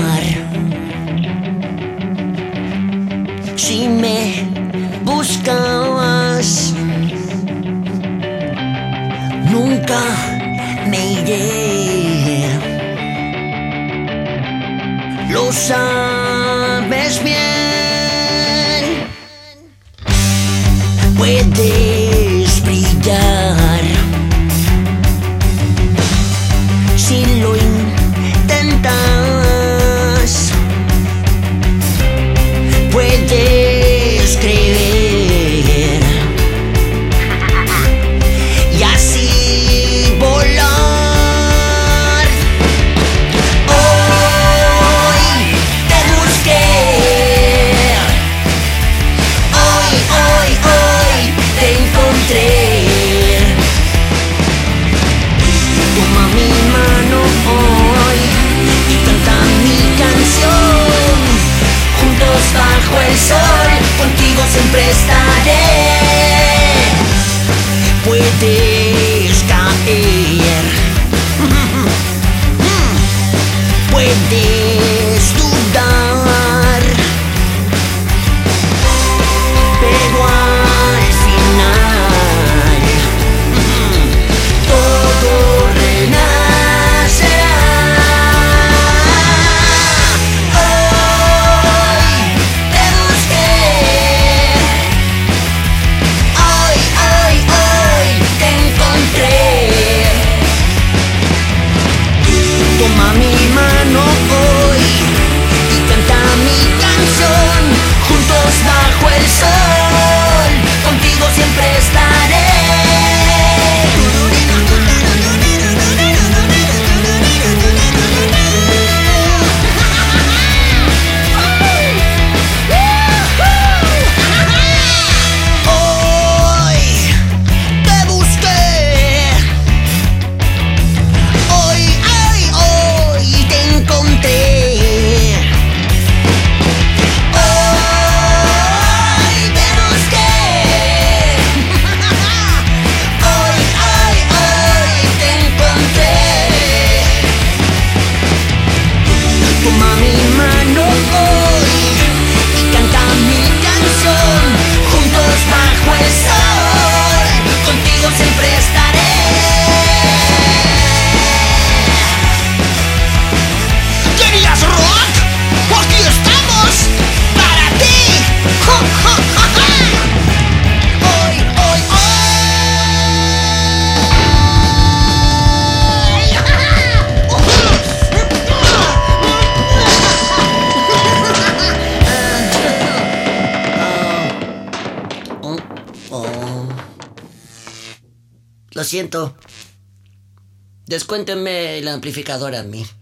Si me buscabas, nunca me iré. Lo sabes bien. Puedes brillar si lo intentas. Puedes creer y así volar. Hoy te busqué. Hoy te encontré. Toma mi mano hoy y canta mi canción. Juntos bajo el sol, contigo siempre estaré. Puedes caer, puedes dudar, pero al final todo renacerá. Hoy te busqué. Hoy te encontré. Toma mi mano hoy y canta mi canción. Juntos bajo el sol, contigo siempre estaré. Hoy te busqué. Hoy te encontré. Hoy te busqué. Hoy te encontré. Toma mi mano hoy y canta mi canción. Juntos bajo el sol, contigo siempre estaré. ¿Querías rock? Aquí estamos para ti. Hoy. Lo siento. Descuéntenme el amplificador a mí.